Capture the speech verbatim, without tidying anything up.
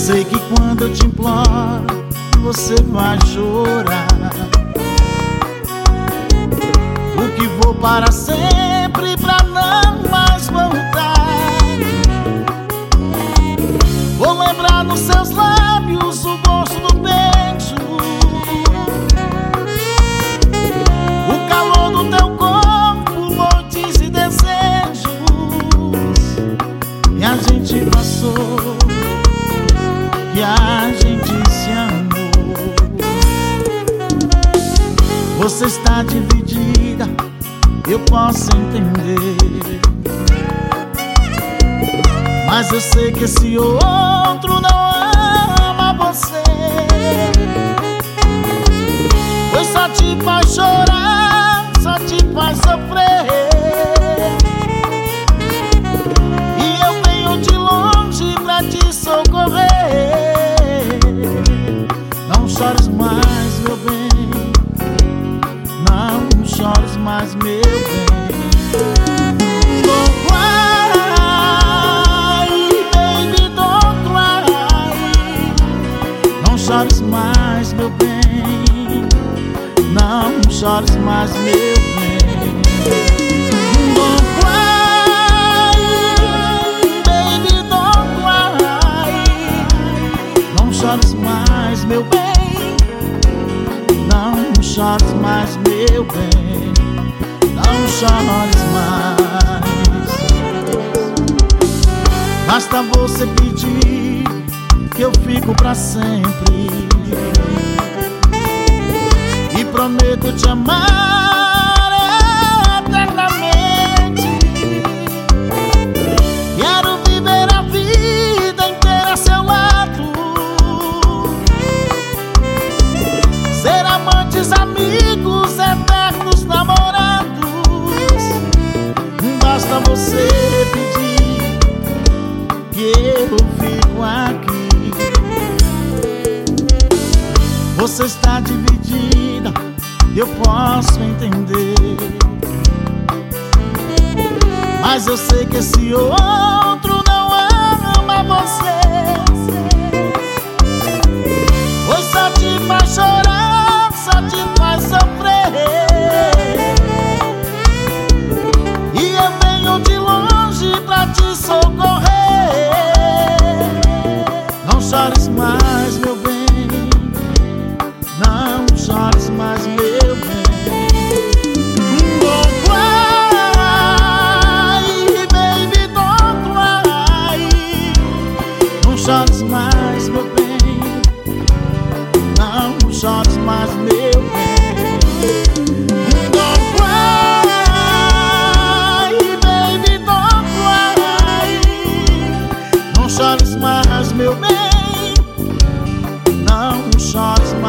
sei que quando eu te imploro, você vai chorar. O que vou para sempre, pra não mais voltar. Vou lembrar nos seus lábios o gosto do beijo, o calor do teu corpo, noites e desejos. E a gente passou, e a gente se amou. Você está dividida, eu posso entender, mas eu sei que esse outro não ama você, pois só te faz chorar, só te faz sofrer. E eu venho de longe pra te socorrer. Não chores mais, meu bem, não chores mais, meu bem. Don't cry, baby, don't cry. Não chores mais, meu bem, não chores mais, meu bem. Don't cry, baby, don't cry. Não chores mais, meu bem, não chores mais, meu bem, não chores mais. Basta você pedir que eu fico pra sempre, e prometo te amar eternamente. Quero viver a vida inteira a seu lado, ser amantes, amigos, eternos namorados. Basta você pedir que eu fico aqui. Você está dividida, eu posso entender, mas eu sei que esse outro não ama você, pois só te faz chorar, só te faz sofrer. E eu venho de longe pra te socorrer. Não chores mais, meu bem, não chores mais, meu bem. Don't cry, baby, don't cry. Não chores mais, meu bem, não chores mais, meu bem. Don't cry, baby, don't cry. Não chores mais, meu bem, não chores mais.